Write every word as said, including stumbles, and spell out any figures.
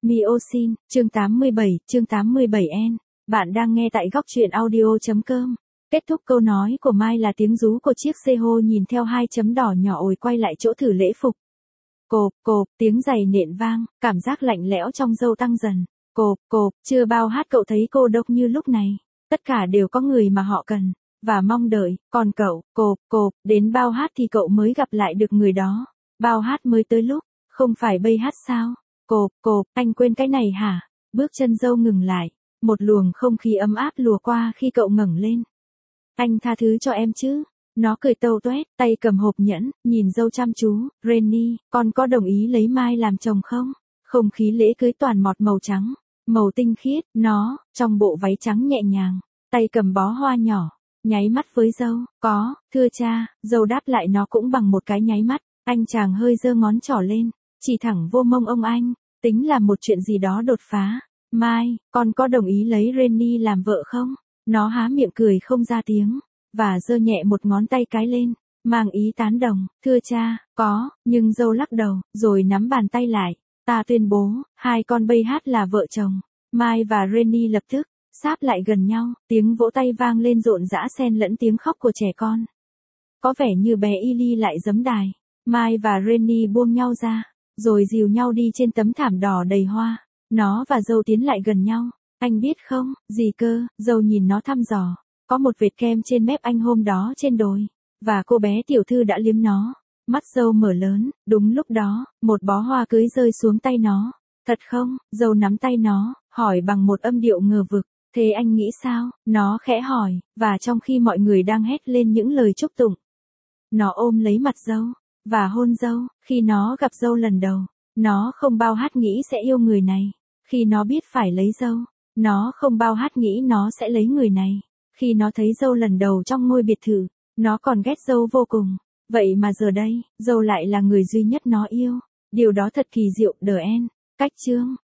Miosin, chương tám mươi bảy, chương tám mươi bảy N. Bạn đang nghe tại góc truyện audio.com. Kết thúc câu nói của Mai là tiếng rú của chiếc xe hô nhìn theo hai chấm đỏ nhỏ ồi quay lại chỗ thử lễ phục. Cộp, cộp, tiếng giày nện vang, cảm giác lạnh lẽo trong râu tăng dần. Cộp, cộp, chưa bao hát cậu thấy cô độc như lúc này. Tất cả đều có người mà họ cần, và mong đợi, còn cậu, cộp, cộp, đến bao hát thì cậu mới gặp lại được người đó. Bao hát mới tới lúc, không phải bây hát sao? Cộp, cộp, anh quên cái này hả? Bước chân dâu ngừng lại, một luồng không khí ấm áp lùa qua khi cậu ngẩng lên. Anh tha thứ cho em chứ? Nó cười tâu toét, tay cầm hộp nhẫn, nhìn dâu chăm chú. Renny, con có đồng ý lấy Mai làm chồng không? Không khí lễ cưới toàn mọt màu trắng, màu tinh khiết. Nó, trong bộ váy trắng nhẹ nhàng, tay cầm bó hoa nhỏ, nháy mắt với dâu. Có, thưa cha. Dâu đáp lại nó cũng bằng một cái nháy mắt. Anh chàng hơi giơ ngón trỏ lên, chỉ thẳng vô mông ông anh. Tính là một chuyện gì đó đột phá. Mai, con có đồng ý lấy Renny làm vợ không? Nó há miệng cười không ra tiếng, và giơ nhẹ một ngón tay cái lên, mang ý tán đồng. Thưa cha, có. Nhưng dâu lắc đầu, rồi nắm bàn tay lại. Ta tuyên bố, hai con bây hát là vợ chồng. Mai và Renny lập tức sáp lại gần nhau, tiếng vỗ tay vang lên rộn rã xen lẫn tiếng khóc của trẻ con. Có vẻ như bé Illy lại giấm đài. Mai và Renny buông nhau ra, rồi dìu nhau đi trên tấm thảm đỏ đầy hoa. Nó và dâu tiến lại gần nhau. Anh biết không? Gì cơ? Dâu nhìn nó thăm dò. Có một vệt kem trên mép anh hôm đó trên đồi, và cô bé tiểu thư đã liếm nó. Mắt dâu mở lớn. Đúng lúc đó, một bó hoa cưới rơi xuống tay nó. Thật không? Dâu nắm tay nó, hỏi bằng một âm điệu ngờ vực. Thế anh nghĩ sao? Nó khẽ hỏi, và trong khi mọi người đang hét lên những lời chúc tụng, nó ôm lấy mặt dâu và hôn dâu. Khi nó gặp dâu lần đầu, nó không bao hát nghĩ sẽ yêu người này. Khi nó biết phải lấy dâu, nó không bao hát nghĩ nó sẽ lấy người này. Khi nó thấy dâu lần đầu trong ngôi biệt thự, nó còn ghét dâu vô cùng. Vậy mà giờ đây, dâu lại là người duy nhất nó yêu. Điều đó thật kỳ diệu. The End. Cách chương